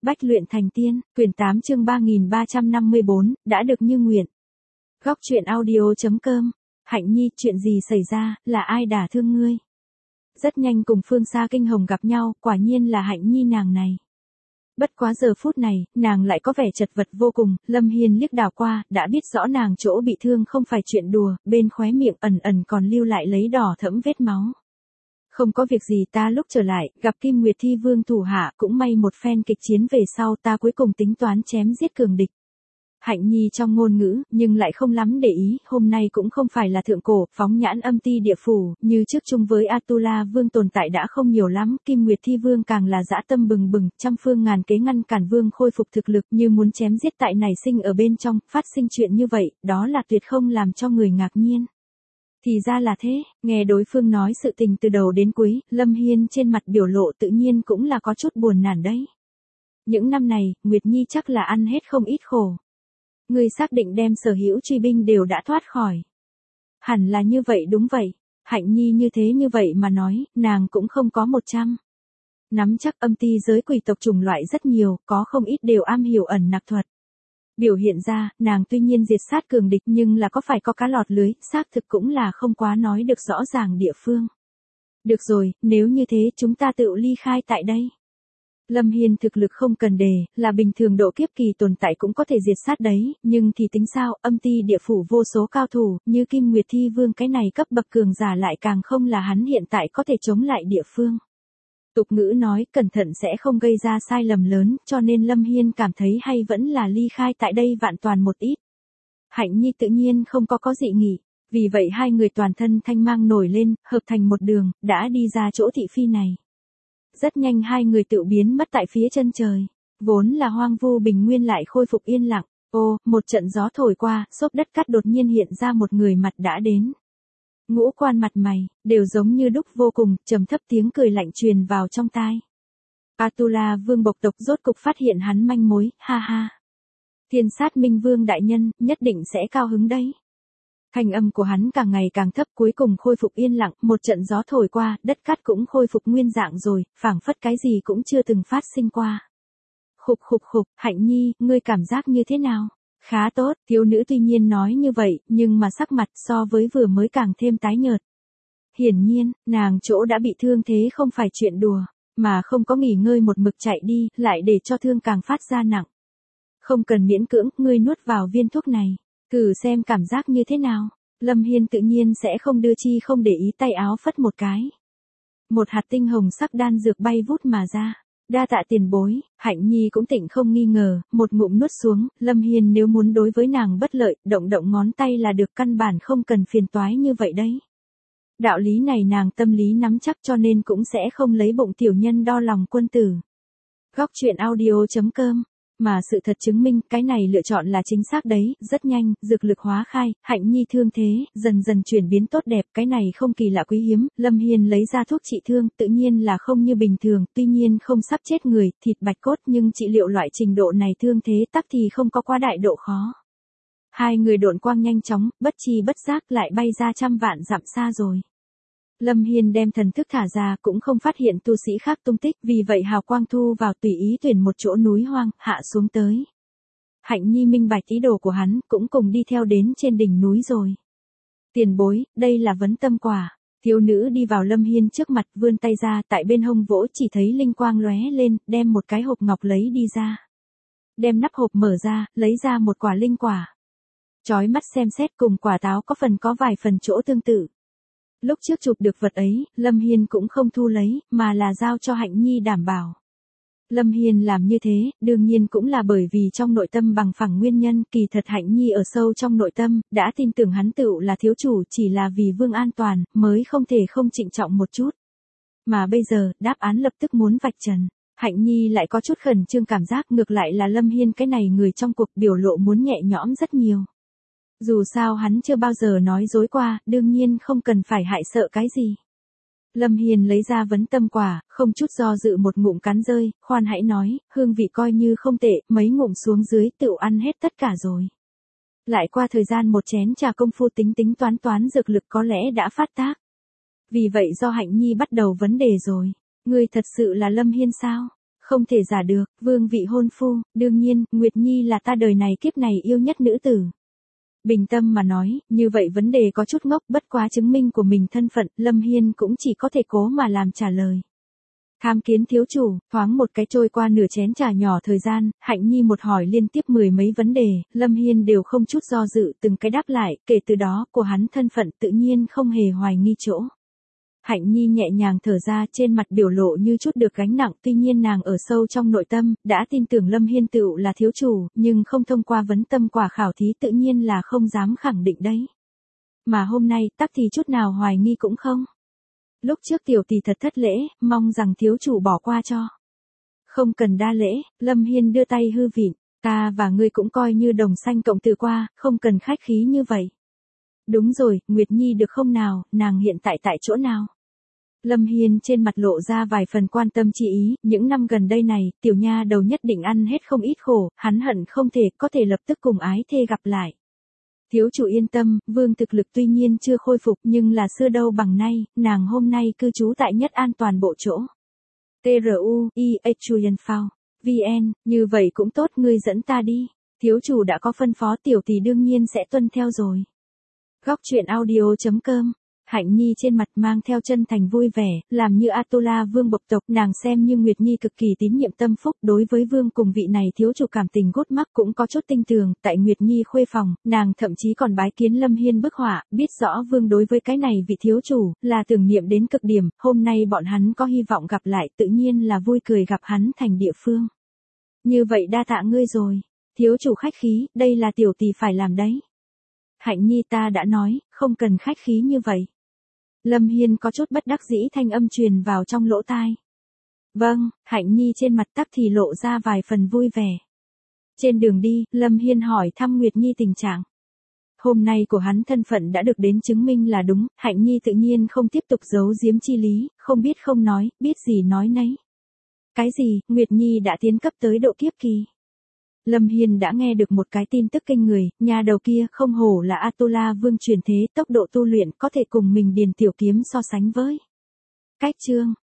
Bách luyện thành tiên, quyển 8 chương 3354, đã được như nguyện. Góc truyện audio.com. Hạnh Nhi, chuyện gì xảy ra, là ai đả thương ngươi? Rất nhanh cùng Phương Sa Kinh Hồng gặp nhau, quả nhiên là Hạnh Nhi nàng này. Bất quá giờ phút này, nàng lại có vẻ chật vật vô cùng, Lâm Hiên liếc đảo qua, đã biết rõ nàng chỗ bị thương không phải chuyện đùa, bên khóe miệng ẩn ẩn còn lưu lại lấy đỏ thẫm vết máu. Không có việc gì, ta lúc trở lại, gặp Kim Nguyệt Thi Vương thủ hạ, cũng may một phen kịch chiến về sau ta cuối cùng tính toán chém giết cường địch. Hạnh Nhi trong ngôn ngữ, nhưng lại không lắm để ý, hôm nay cũng không phải là thượng cổ, phóng nhãn âm ti địa phủ, như trước chung với Atula Vương tồn tại đã không nhiều lắm, Kim Nguyệt Thi Vương càng là dã tâm bừng bừng, trăm phương ngàn kế ngăn cản Vương khôi phục thực lực như muốn chém giết tại nảy sinh ở bên trong, phát sinh chuyện như vậy, đó là tuyệt không làm cho người ngạc nhiên. Thì ra là thế, nghe đối phương nói sự tình từ đầu đến cuối, Lâm Hiên trên mặt biểu lộ tự nhiên cũng là có chút buồn nản đấy. Những năm này, Nguyệt Nhi chắc là ăn hết không ít khổ. Ngươi xác định đem sở hữu truy binh đều đã thoát khỏi. Hẳn là như vậy, đúng vậy. Hạnh Nhi như thế như vậy mà nói, nàng cũng không có 100. Nắm chắc, âm ti giới quỷ tộc chủng loại rất nhiều, có không ít đều am hiểu ẩn nặc thuật. Biểu hiện ra, nàng tuy nhiên diệt sát cường địch nhưng là có phải có cá lọt lưới, xác thực cũng là không quá nói được rõ ràng địa phương. Được rồi, nếu như thế chúng ta tự ly khai tại đây. Lâm Hiên thực lực không cần đề, là bình thường độ kiếp kỳ tồn tại cũng có thể diệt sát đấy, nhưng thì tính sao, âm ti địa phủ vô số cao thủ, như Kim Nguyệt Thi Vương cái này cấp bậc cường giả lại càng không là hắn hiện tại có thể chống lại địa phương. Tục ngữ nói, cẩn thận sẽ không gây ra sai lầm lớn, cho nên Lâm Hiên cảm thấy hay vẫn là ly khai tại đây vạn toàn một ít. Hạnh Nhi tự nhiên không có dị nghị, vì vậy hai người toàn thân thanh mang nổi lên, hợp thành một đường, đã đi ra chỗ thị phi này. Rất nhanh hai người tự biến mất tại phía chân trời, vốn là hoang vu bình nguyên lại khôi phục yên lặng, ô, một trận gió thổi qua, xốp đất cát đột nhiên hiện ra một người mặt đã đến. Ngũ quan mặt mày, đều giống như đúc vô cùng, trầm thấp tiếng cười lạnh truyền vào trong tai. Atula Vương bộc tộc rốt cục phát hiện hắn manh mối, ha ha. Thiên sát Minh Vương đại nhân, nhất định sẽ cao hứng đấy. Thanh âm của hắn càng ngày càng thấp, cuối cùng khôi phục yên lặng, một trận gió thổi qua, đất cát cũng khôi phục nguyên dạng rồi, phảng phất cái gì cũng chưa từng phát sinh qua. Khục khục khục, Hạnh Nhi, ngươi cảm giác như thế nào? Khá tốt, thiếu nữ tuy nhiên nói như vậy, nhưng mà sắc mặt so với vừa mới càng thêm tái nhợt. Hiển nhiên, nàng chỗ đã bị thương thế không phải chuyện đùa, mà không có nghỉ ngơi một mực chạy đi, lại để cho thương càng phát ra nặng. Không cần miễn cưỡng, ngươi nuốt vào viên thuốc này. Thử xem cảm giác như thế nào. Lâm Hiên tự nhiên sẽ không đưa chi không để ý, tay áo phất một cái. Một hạt tinh hồng sắc đan dược bay vút mà ra. Đa tạ tiền bối, Hạnh Nhi cũng tỉnh không nghi ngờ, một ngụm nuốt xuống, Lâm Hiên nếu muốn đối với nàng bất lợi, động động ngón tay là được, căn bản không cần phiền toái như vậy đấy. Đạo lý này nàng tâm lý nắm chắc cho nên cũng sẽ không lấy bụng tiểu nhân đo lòng quân tử. Góc truyện audio.com. Mà sự thật chứng minh, cái này lựa chọn là chính xác đấy, rất nhanh, dược lực hóa khai, Hạnh Nhi thương thế, dần dần chuyển biến tốt đẹp, cái này không kỳ lạ quý hiếm, Lâm Hiên lấy ra thuốc trị thương, tự nhiên là không như bình thường, tuy nhiên không sắp chết người, thịt bạch cốt nhưng trị liệu loại trình độ này thương thế tắc thì không có quá đại độ khó. Hai người độn quang nhanh chóng, bất chi bất giác lại bay ra trăm vạn dặm xa rồi. Lâm Hiên đem thần thức thả ra cũng không phát hiện tu sĩ khác tung tích, vì vậy hào quang thu vào tùy ý tuyển một chỗ núi hoang, hạ xuống tới. Hạnh Nhi minh bạch ý đồ của hắn, cũng cùng đi theo đến trên đỉnh núi rồi. Tiền bối, đây là vấn tâm quả. Thiếu nữ đi vào Lâm Hiên trước mặt, vươn tay ra, tại bên hông vỗ chỉ thấy linh quang lóe lên, đem một cái hộp ngọc lấy đi ra. Đem nắp hộp mở ra, lấy ra một quả linh quả. Chói mắt xem xét, cùng quả táo có vài phần chỗ tương tự. Lúc trước chụp được vật ấy, Lâm Hiên cũng không thu lấy, mà là giao cho Hạnh Nhi đảm bảo. Lâm Hiên làm như thế, đương nhiên cũng là bởi vì trong nội tâm bằng phẳng nguyên nhân, kỳ thật Hạnh Nhi ở sâu trong nội tâm, đã tin tưởng hắn tựu là thiếu chủ, chỉ là vì Vương an toàn, mới không thể không trịnh trọng một chút. Mà bây giờ, đáp án lập tức muốn vạch trần. Hạnh Nhi lại có chút khẩn trương cảm giác, ngược lại là Lâm Hiên cái này người trong cuộc biểu lộ muốn nhẹ nhõm rất nhiều. Dù sao hắn chưa bao giờ nói dối qua, đương nhiên không cần phải hại sợ cái gì. Lâm Hiền lấy ra vấn tâm quả, không chút do dự một ngụm cắn rơi, khoan hãy nói, hương vị coi như không tệ, mấy ngụm xuống dưới tựu ăn hết tất cả rồi. Lại qua thời gian một chén trà công phu tính toán dược lực có lẽ đã phát tác. Vì vậy do Hạnh Nhi bắt đầu vấn đề rồi. Ngươi thật sự là Lâm Hiên sao? Không thể giả được, vương vị hôn phu, đương nhiên, Nguyệt Nhi là ta đời này kiếp này yêu nhất nữ tử. Bình tâm mà nói, như vậy vấn đề có chút ngốc, bất quá chứng minh của mình thân phận, Lâm Hiên cũng chỉ có thể cố mà làm trả lời. Tham kiến thiếu chủ, thoáng một cái trôi qua nửa chén trà nhỏ thời gian, Hạnh Nhi một hỏi liên tiếp mười mấy vấn đề, Lâm Hiên đều không chút do dự từng cái đáp lại, kể từ đó, của hắn thân phận tự nhiên không hề hoài nghi chỗ. Hạnh Nhi nhẹ nhàng thở ra, trên mặt biểu lộ như chút được gánh nặng, tuy nhiên nàng ở sâu trong nội tâm, đã tin tưởng Lâm Hiên tựu là thiếu chủ, nhưng không thông qua vấn tâm quả khảo thí tự nhiên là không dám khẳng định đấy. Mà hôm nay, tắc thì chút nào hoài nghi cũng không. Lúc trước tiểu tỷ thật thất lễ, mong rằng thiếu chủ bỏ qua cho. Không cần đa lễ, Lâm Hiên đưa tay hư vịn, ta và ngươi cũng coi như đồng sanh cộng từ qua, không cần khách khí như vậy. Đúng rồi, Nguyệt Nhi được không nào, nàng hiện tại chỗ nào? Lâm Hiên trên mặt lộ ra vài phần quan tâm chi ý, những năm gần đây này, tiểu nha đầu nhất định ăn hết không ít khổ, hắn hận không thể, có thể lập tức cùng ái thê gặp lại. Thiếu chủ yên tâm, vương thực lực tuy nhiên chưa khôi phục nhưng là xưa đâu bằng nay, nàng hôm nay cư trú tại nhất an toàn bộ chỗ. TRU-I-H-U-N-Phao, VN, như vậy cũng tốt, ngươi dẫn ta đi. Thiếu chủ đã có phân phó, tiểu tỷ đương nhiên sẽ tuân theo rồi. Góc truyện audio.com. Hạnh Nhi trên mặt mang theo chân thành vui vẻ, làm như Atula vương bộc tộc, nàng xem như Nguyệt Nhi cực kỳ tín nhiệm tâm phúc, đối với vương cùng vị này thiếu chủ cảm tình gút mắc cũng có chút tinh tường, tại Nguyệt Nhi khuê phòng, nàng thậm chí còn bái kiến Lâm Hiên bức họa, biết rõ vương đối với cái này vị thiếu chủ, là tưởng niệm đến cực điểm, hôm nay bọn hắn có hy vọng gặp lại, tự nhiên là vui cười gặp hắn thành địa phương. Như vậy đa tạ ngươi rồi, thiếu chủ khách khí, đây là tiểu tỷ phải làm đấy. Hạnh Nhi ta đã nói, không cần khách khí như vậy. Lâm Hiên có chút bất đắc dĩ thanh âm truyền vào trong lỗ tai. Vâng, Hạnh Nhi trên mặt tắc thì lộ ra vài phần vui vẻ. Trên đường đi, Lâm Hiên hỏi thăm Nguyệt Nhi tình trạng. Hôm nay của hắn thân phận đã được đến chứng minh là đúng, Hạnh Nhi tự nhiên không tiếp tục giấu giếm chi lý, không biết không nói, biết gì nói nấy. Cái gì, Nguyệt Nhi đã tiến cấp tới độ kiếp kỳ. Lâm Hiên đã nghe được một cái tin tức kinh người, nhà đầu kia không hổ là Atula vương truyền thế, tốc độ tu luyện có thể cùng mình Điền Tiểu Kiếm so sánh với. Cách chương